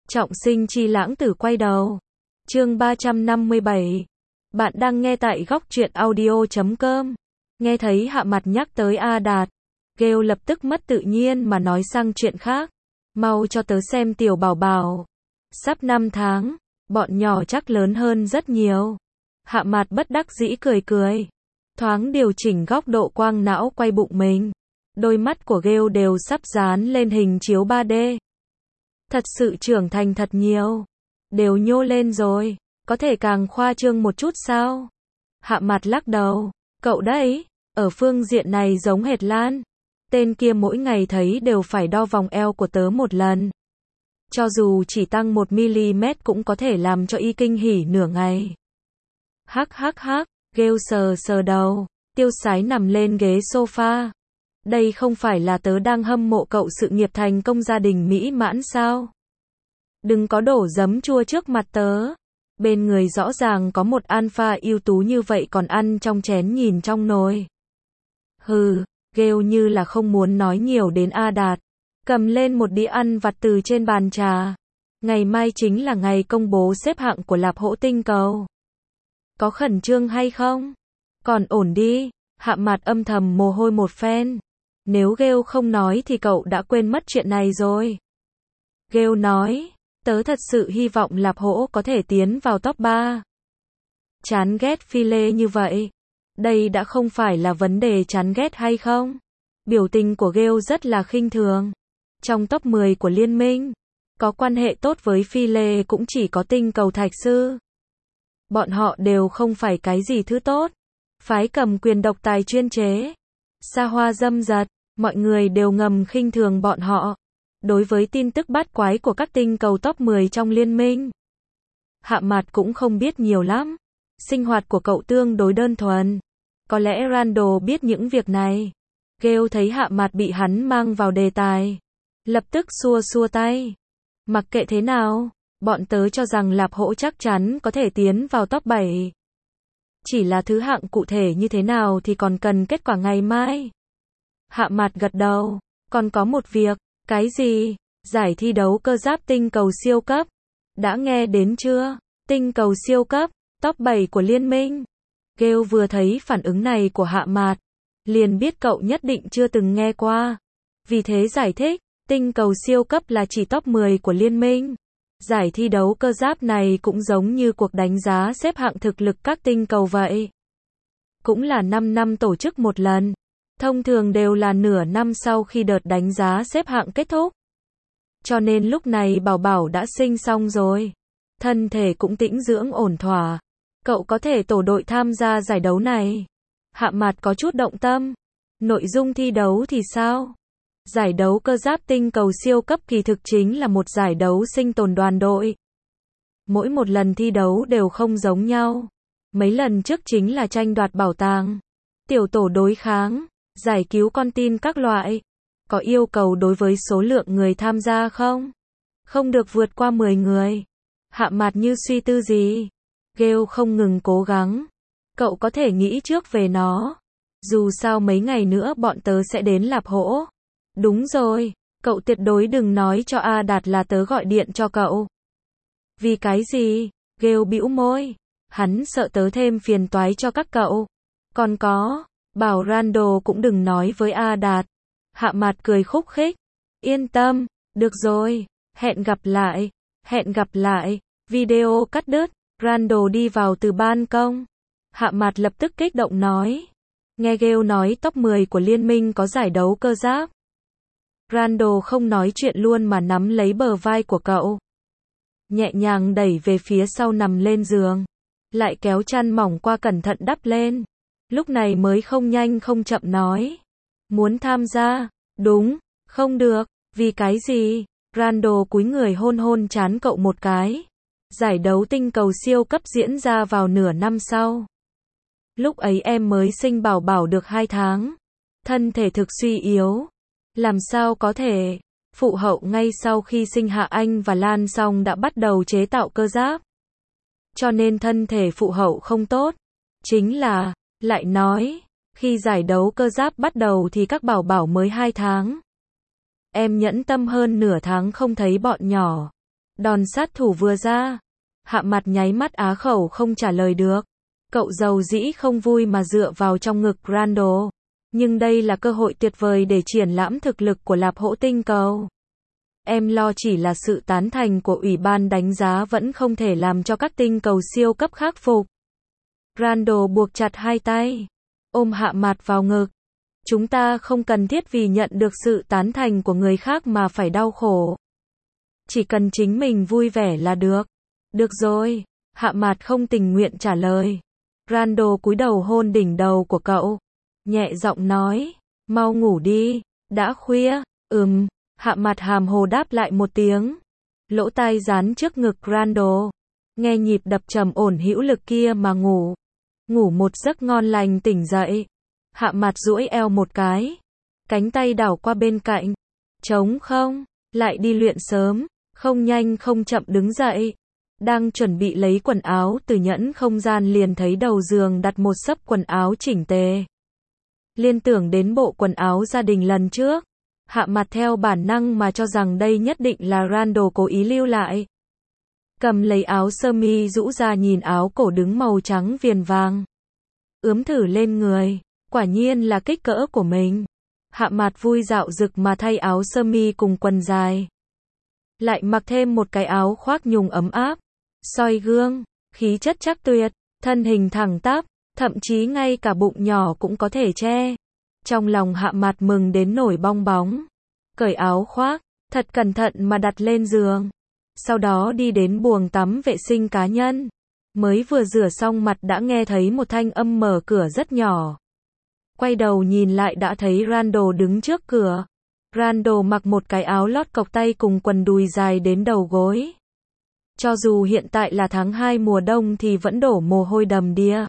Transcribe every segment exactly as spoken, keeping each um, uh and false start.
Trọng sinh chi lãng tử quay đầu. Chương ba trăm năm mươi bảy. Bạn đang nghe tại góc truyện audio chấm com. Nghe thấy Hạ Mặt nhắc tới A Đạt, Gale lập tức mất tự nhiên mà nói sang chuyện khác. Mau cho tớ xem tiểu bảo bảo. Sắp năm tháng, bọn nhỏ chắc lớn hơn rất nhiều. Hạ Mặt bất đắc dĩ cười cười. Thoáng điều chỉnh góc độ quang não quay bụng mình. Đôi mắt của Gale đều sắp dán lên hình chiếu ba D. Thật sự trưởng thành thật nhiều. Đều nhô lên rồi, có thể càng khoa trương một chút sao? Hạ Mặt lắc đầu. Cậu đấy, ở phương diện này giống hệt Lan. Tên kia mỗi ngày thấy đều phải đo vòng eo của tớ một lần. Cho dù chỉ tăng một mi-li-mét cũng có thể làm cho y kinh hỉ nửa ngày. Hắc hắc hắc, Gale sờ sờ đầu, tiêu sái nằm lên ghế sofa. Đây không phải là tớ đang hâm mộ cậu sự nghiệp thành công gia đình mỹ mãn sao? Đừng có đổ giấm chua trước mặt tớ. Bên người rõ ràng có một alpha ưu tú như vậy còn ăn trong chén nhìn trong nồi. Hừ, Gale như là không muốn nói nhiều đến A Đạt. Cầm lên một đĩa ăn vặt từ trên bàn trà. Ngày mai chính là ngày công bố xếp hạng của Lạp Hỗ tinh cầu. Có khẩn trương hay không? Còn ổn đi. Hạ Mặt âm thầm mồ hôi một phen. Nếu Gale không nói thì cậu đã quên mất chuyện này rồi. Gale nói, tớ thật sự hy vọng Lạp Hỗ có thể tiến vào top ba. Chán ghét phi lê như vậy. Đây đã không phải là vấn đề chán ghét hay không. Biểu tình của Gale rất là khinh thường. Trong top mười của liên minh, có quan hệ tốt với phi lê cũng chỉ có tinh cầu thạch sư. Bọn họ đều không phải cái gì thứ tốt. Phái cầm quyền độc tài chuyên chế. Xa hoa dâm dật, mọi người đều ngầm khinh thường bọn họ. Đối với tin tức bát quái của các tinh cầu top mười trong liên minh, Hạ Mặt cũng không biết nhiều lắm. Sinh hoạt của cậu tương đối đơn thuần. Có lẽ Randall biết những việc này. Gale thấy Hạ Mặt bị hắn mang vào đề tài, lập tức xua xua tay. Mặc kệ thế nào, bọn tớ cho rằng Lạp Hỗ chắc chắn có thể tiến vào top bảy. Chỉ là thứ hạng cụ thể như thế nào thì còn cần kết quả ngày mai. Hạ Mặt gật đầu. Còn có một việc. Cái gì? Giải thi đấu cơ giáp tinh cầu siêu cấp. Đã nghe đến chưa? Tinh cầu siêu cấp, top bảy của liên minh. Gale vừa thấy phản ứng này của Hạ Mặt, liền biết cậu nhất định chưa từng nghe qua. Vì thế giải thích, tinh cầu siêu cấp là chỉ top mười của liên minh. Giải thi đấu cơ giáp này cũng giống như cuộc đánh giá xếp hạng thực lực các tinh cầu vậy. Cũng là năm năm tổ chức một lần. Thông thường đều là nửa năm sau khi đợt đánh giá xếp hạng kết thúc. Cho nên lúc này Bảo Bảo đã sinh xong rồi. Thân thể cũng tĩnh dưỡng ổn thỏa. Cậu có thể tổ đội tham gia giải đấu này. Hạ Mặt có chút động tâm. Nội dung thi đấu thì sao? Giải đấu cơ giáp tinh cầu siêu cấp kỳ thực chính là một giải đấu sinh tồn đoàn đội. Mỗi một lần thi đấu đều không giống nhau. Mấy lần trước chính là tranh đoạt bảo tàng, tiểu tổ đối kháng, giải cứu con tin các loại. Có yêu cầu đối với số lượng người tham gia không? Không được vượt qua mười người. Hạ Mặt như suy tư gì. Gale không ngừng cố gắng. Cậu có thể nghĩ trước về nó. Dù sao mấy ngày nữa bọn tớ sẽ đến Lạp Hỗ. Đúng rồi, cậu tuyệt đối đừng nói cho A Đạt là tớ gọi điện cho cậu. Vì cái gì? Gale bĩu môi. Hắn sợ tớ thêm phiền toái cho các cậu. Còn có, bảo Randall cũng đừng nói với A Đạt. Hạ Mặt cười khúc khích. Yên tâm, được rồi, hẹn gặp lại, hẹn gặp lại. Video cắt đứt, Randall đi vào từ ban công. Hạ Mặt lập tức kích động nói. Nghe Gale nói top mười của liên minh có giải đấu cơ giáp. Randall không nói chuyện luôn mà nắm lấy bờ vai của cậu. Nhẹ nhàng đẩy về phía sau nằm lên giường. Lại kéo chăn mỏng qua cẩn thận đắp lên. Lúc này mới không nhanh không chậm nói. Muốn tham gia? Đúng, không được. Vì cái gì? Randall cúi người hôn hôn trán cậu một cái. Giải đấu tinh cầu siêu cấp diễn ra vào nửa năm sau. Lúc ấy em mới sinh Bảo Bảo được hai tháng. Thân thể thực suy yếu. Làm sao có thể? Phụ hậu ngay sau khi sinh Hạ Anh và Lan xong đã bắt đầu chế tạo cơ giáp. Cho nên thân thể phụ hậu không tốt. Chính là, lại nói, khi giải đấu cơ giáp bắt đầu thì các Bảo Bảo mới hai tháng. Em nhẫn tâm hơn nửa tháng không thấy bọn nhỏ. Đòn sát thủ vừa ra. Hạ mặt nháy mắt á khẩu không trả lời được. Cậu giàu dĩ không vui mà dựa vào trong ngực Randall. Nhưng đây là cơ hội tuyệt vời để triển lãm thực lực của Lạp Hổ Tinh Cầu. Em lo chỉ là sự tán thành của ủy ban đánh giá vẫn không thể làm cho các tinh cầu siêu cấp khắc phục. Randall buộc chặt hai tay, ôm Hạ mặt vào ngực. Chúng ta không cần thiết vì nhận được sự tán thành của người khác mà phải đau khổ. Chỉ cần chính mình vui vẻ là được. Được rồi, Hạ mặt không tình nguyện trả lời. Randall cúi đầu hôn đỉnh đầu của cậu. Nhẹ giọng nói, mau ngủ đi, đã khuya. Ừm, Hạ mặt hàm hồ đáp lại một tiếng. Lỗ tai dán trước ngực Randall. Nghe nhịp đập trầm ổn hữu lực kia mà ngủ. Ngủ một giấc ngon lành tỉnh dậy. Hạ mặt duỗi eo một cái. Cánh tay đảo qua bên cạnh. Trống không, lại đi luyện sớm. Không nhanh không chậm đứng dậy. Đang chuẩn bị lấy quần áo từ nhẫn không gian liền thấy đầu giường đặt một xấp quần áo chỉnh tề. Liên tưởng đến bộ quần áo gia đình lần trước. Hạ mặt theo bản năng mà cho rằng đây nhất định là Randall cố ý lưu lại. Cầm lấy áo sơ mi rũ ra nhìn áo cổ đứng màu trắng viền vàng. Ướm thử lên người, quả nhiên là kích cỡ của mình. Hạ mặt vui dạo dực mà thay áo sơ mi cùng quần dài. Lại mặc thêm một cái áo khoác nhung ấm áp. Soi gương, khí chất chắc tuyệt, thân hình thẳng tắp, thậm chí ngay cả bụng nhỏ cũng có thể che. Trong lòng Hạ mặt mừng đến nổi bong bóng. Cởi áo khoác, thật cẩn thận mà đặt lên giường. Sau đó đi đến buồng tắm vệ sinh cá nhân. Mới vừa rửa xong mặt đã nghe thấy một thanh âm mở cửa rất nhỏ. Quay đầu nhìn lại đã thấy Randall đứng trước cửa. Randall mặc một cái áo lót cộc tay cùng quần đùi dài đến đầu gối. Cho dù hiện tại là tháng hai mùa đông thì vẫn đổ mồ hôi đầm đìa.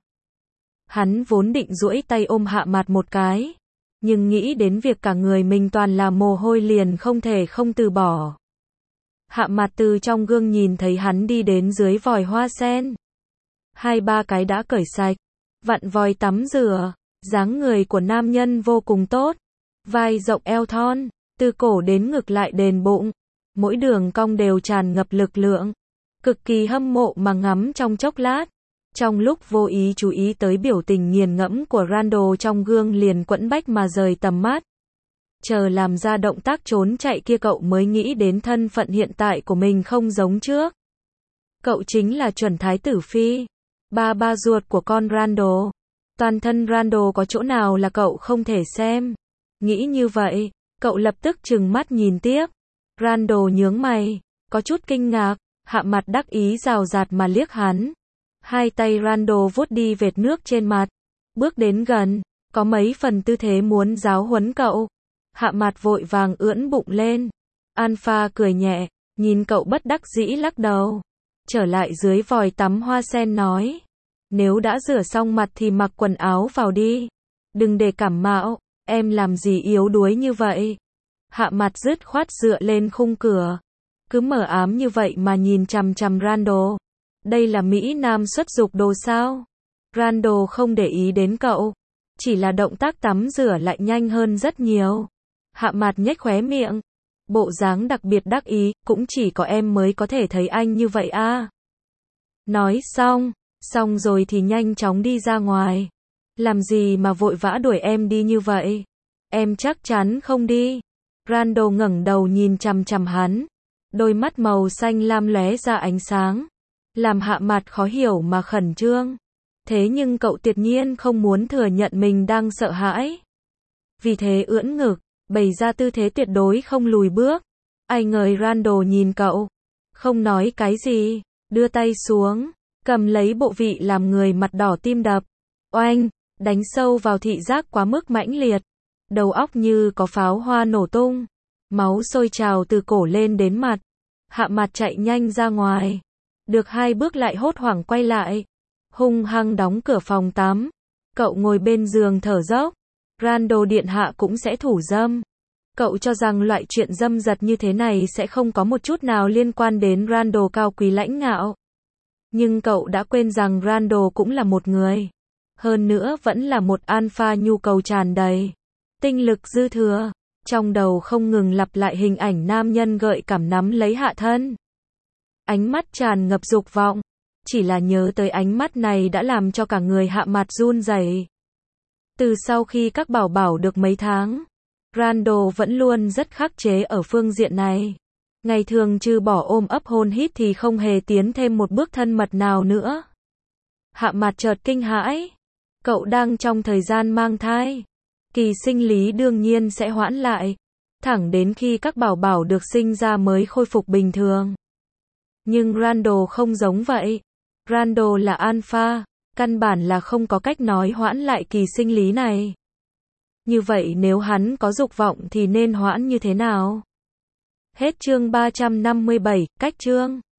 Hắn vốn định duỗi tay ôm Hạ mặt một cái. Nhưng nghĩ đến việc cả người mình toàn là mồ hôi liền không thể không từ bỏ. Hạ mặt từ trong gương nhìn thấy hắn đi đến dưới vòi hoa sen. Hai ba cái đã cởi sạch. Vặn vòi tắm rửa. Dáng người của nam nhân vô cùng tốt. Vai rộng eo thon. Từ cổ đến ngực lại đền bụng. Mỗi đường cong đều tràn ngập lực lượng. Cực kỳ hâm mộ mà ngắm trong chốc lát. Trong lúc vô ý chú ý tới biểu tình nghiền ngẫm của Randall trong gương liền quẫn bách mà rời tầm mắt. Chờ làm ra động tác trốn chạy kia cậu mới nghĩ đến thân phận hiện tại của mình không giống trước. Cậu chính là chuẩn thái tử phi. Ba ba ruột của con Randall. Toàn thân Randall có chỗ nào là cậu không thể xem. Nghĩ như vậy, cậu lập tức trừng mắt nhìn tiếp. Randall nhướng mày, có chút kinh ngạc, Hạ mặt đắc ý rào rạt mà liếc hắn. Hai tay Randall vuốt đi vệt nước trên mặt. Bước đến gần, có mấy phần tư thế muốn giáo huấn cậu. Hạ mặt vội vàng ưỡn bụng lên. Alpha cười nhẹ, nhìn cậu bất đắc dĩ lắc đầu. Trở lại dưới vòi tắm hoa sen nói. Nếu đã rửa xong mặt thì mặc quần áo vào đi. Đừng để cảm mạo, em làm gì yếu đuối như vậy. Hạ mặt dứt khoát dựa lên khung cửa. Cứ mờ ám như vậy mà nhìn chằm chằm Randall. Đây là Mỹ Nam xuất dục đồ sao? Randall không để ý đến cậu. Chỉ là động tác tắm rửa lại nhanh hơn rất nhiều. Hạ mặt nhếch khóe miệng. Bộ dáng đặc biệt đắc ý, cũng chỉ có em mới có thể thấy anh như vậy à. Nói xong, xong rồi thì nhanh chóng đi ra ngoài. Làm gì mà vội vã đuổi em đi như vậy? Em chắc chắn không đi. Randall ngẩng đầu nhìn chằm chằm hắn. Đôi mắt màu xanh lam lóe ra ánh sáng. Làm Hạ mặt khó hiểu mà khẩn trương. Thế nhưng cậu tuyệt nhiên không muốn thừa nhận mình đang sợ hãi. Vì thế ưỡn ngực, bày ra tư thế tuyệt đối không lùi bước. Ai ngờ Randall nhìn cậu. Không nói cái gì, đưa tay xuống, cầm lấy bộ vị làm người mặt đỏ tim đập. Oanh, đánh sâu vào thị giác quá mức mãnh liệt. Đầu óc như có pháo hoa nổ tung. Máu sôi trào từ cổ lên đến mặt. Hạ mặt chạy nhanh ra ngoài. Được hai bước lại hốt hoảng quay lại. Hung hăng đóng cửa phòng tắm. Cậu ngồi bên giường thở dốc. Randall điện hạ cũng sẽ thủ dâm. Cậu cho rằng loại chuyện dâm dật như thế này sẽ không có một chút nào liên quan đến Randall cao quý lãnh ngạo. Nhưng cậu đã quên rằng Randall cũng là một người. Hơn nữa vẫn là một alpha nhu cầu tràn đầy. Tinh lực dư thừa. Trong đầu không ngừng lặp lại hình ảnh nam nhân gợi cảm nắm lấy hạ thân. ánh mắt tràn ngập dục vọng. Chỉ là nhớ tới ánh mắt này đã làm cho cả người Hạ Mạt run rẩy. Từ sau khi các bảo bảo được mấy tháng, Randall vẫn luôn rất khắc chế ở phương diện này. Ngày thường trừ bỏ ôm ấp hôn hít thì không hề tiến thêm một bước thân mật nào nữa. Hạ Mạt chợt kinh hãi. Cậu đang trong thời gian mang thai. Kỳ sinh lý đương nhiên sẽ hoãn lại. Thẳng đến khi các bảo bảo được sinh ra mới khôi phục bình thường. Nhưng Randall không giống vậy. Randall là alpha, căn bản là không có cách nói hoãn lại kỳ sinh lý này. Như vậy nếu hắn có dục vọng thì nên hoãn như thế nào? Hết chương ba trăm năm mươi bảy, cách chương.